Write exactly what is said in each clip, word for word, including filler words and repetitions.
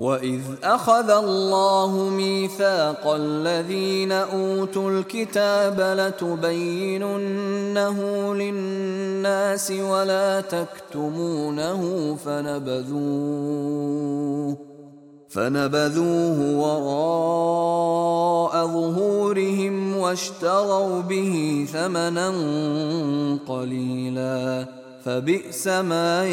وَإِذْ أَخَذَ اللَّهُ مِيثَاقَ الَّذِينَ أُوتُوا الْكِتَابَ لَتُبَيِّنُنَّهُ لِلنَّاسِ وَلَا تَكْتُمُونَهُ فَنَبَذُوهُ فَنَبَذُوهُ وَرَاءَ ظُهُورِهِمْ وَاشْتَرَوْا بِهِ ثَمَنًا قَلِيلًا فَبِئْسَ مَا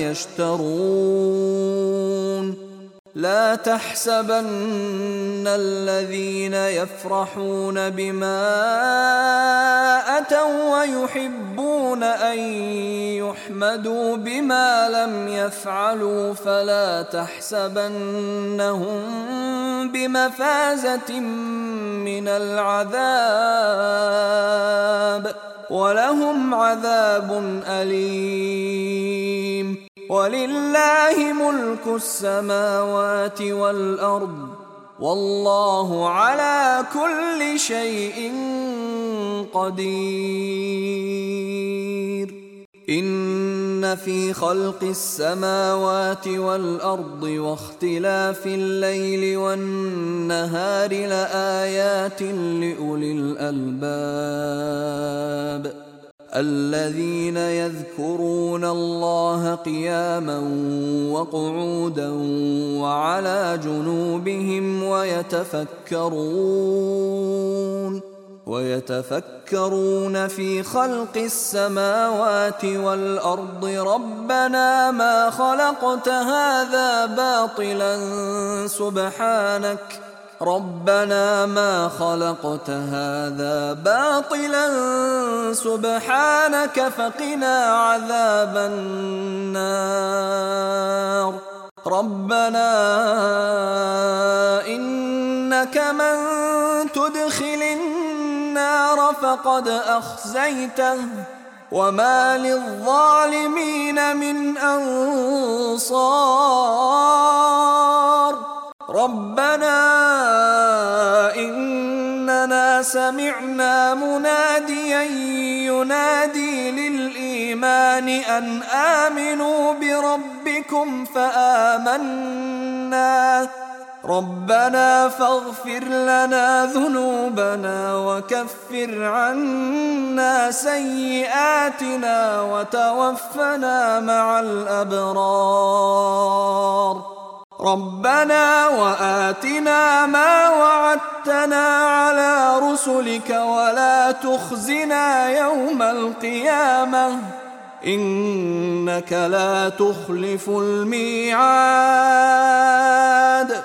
يَشْتَرُونَ. لا تحسبن الذين يفرحون بما أتوا ويحبون أن يحمدوا بما لم يفعلوا فلا تحسبنهم بمفازة من العذاب ولهم عذاب أليم. وَلِلَّهِ مُلْكُ السَّمَاوَاتِ وَالْأَرْضِ وَاللَّهُ عَلَى كُلِّ شَيْءٍ قَدِيرٌ. إِنَّ فِي خَلْقِ السَّمَاوَاتِ وَالْأَرْضِ وَاخْتِلَافِ اللَّيْلِ وَالنَّهَارِ لَآيَاتٍ لِأُولِي الْأَلْبَابِ الذين يذكرون الله قياما وقعودا وعلى جنوبهم ويتفكرون ويتفكرون في خلق السماوات والأرض ربنا ما خلقت هذا باطلا سبحانك ربنا ما خلقت هذا باطلا سبحانك فقنا عذاب النار. ربنا إنك من تدخل النار فقد أخزيته وما للظالمين من أنصار. ربنا إننا سمعنا مناديا ينادي للإيمان أن آمنوا بربكم فآمنا ربنا فاغفر لنا ذنوبنا وكفر عنا سيئاتنا وتوفنا مع الأبرار. ربنا وآتنا ما وعدتنا على رسلك ولا تخزنا يوم القيامة إنك لا تخلف الميعاد.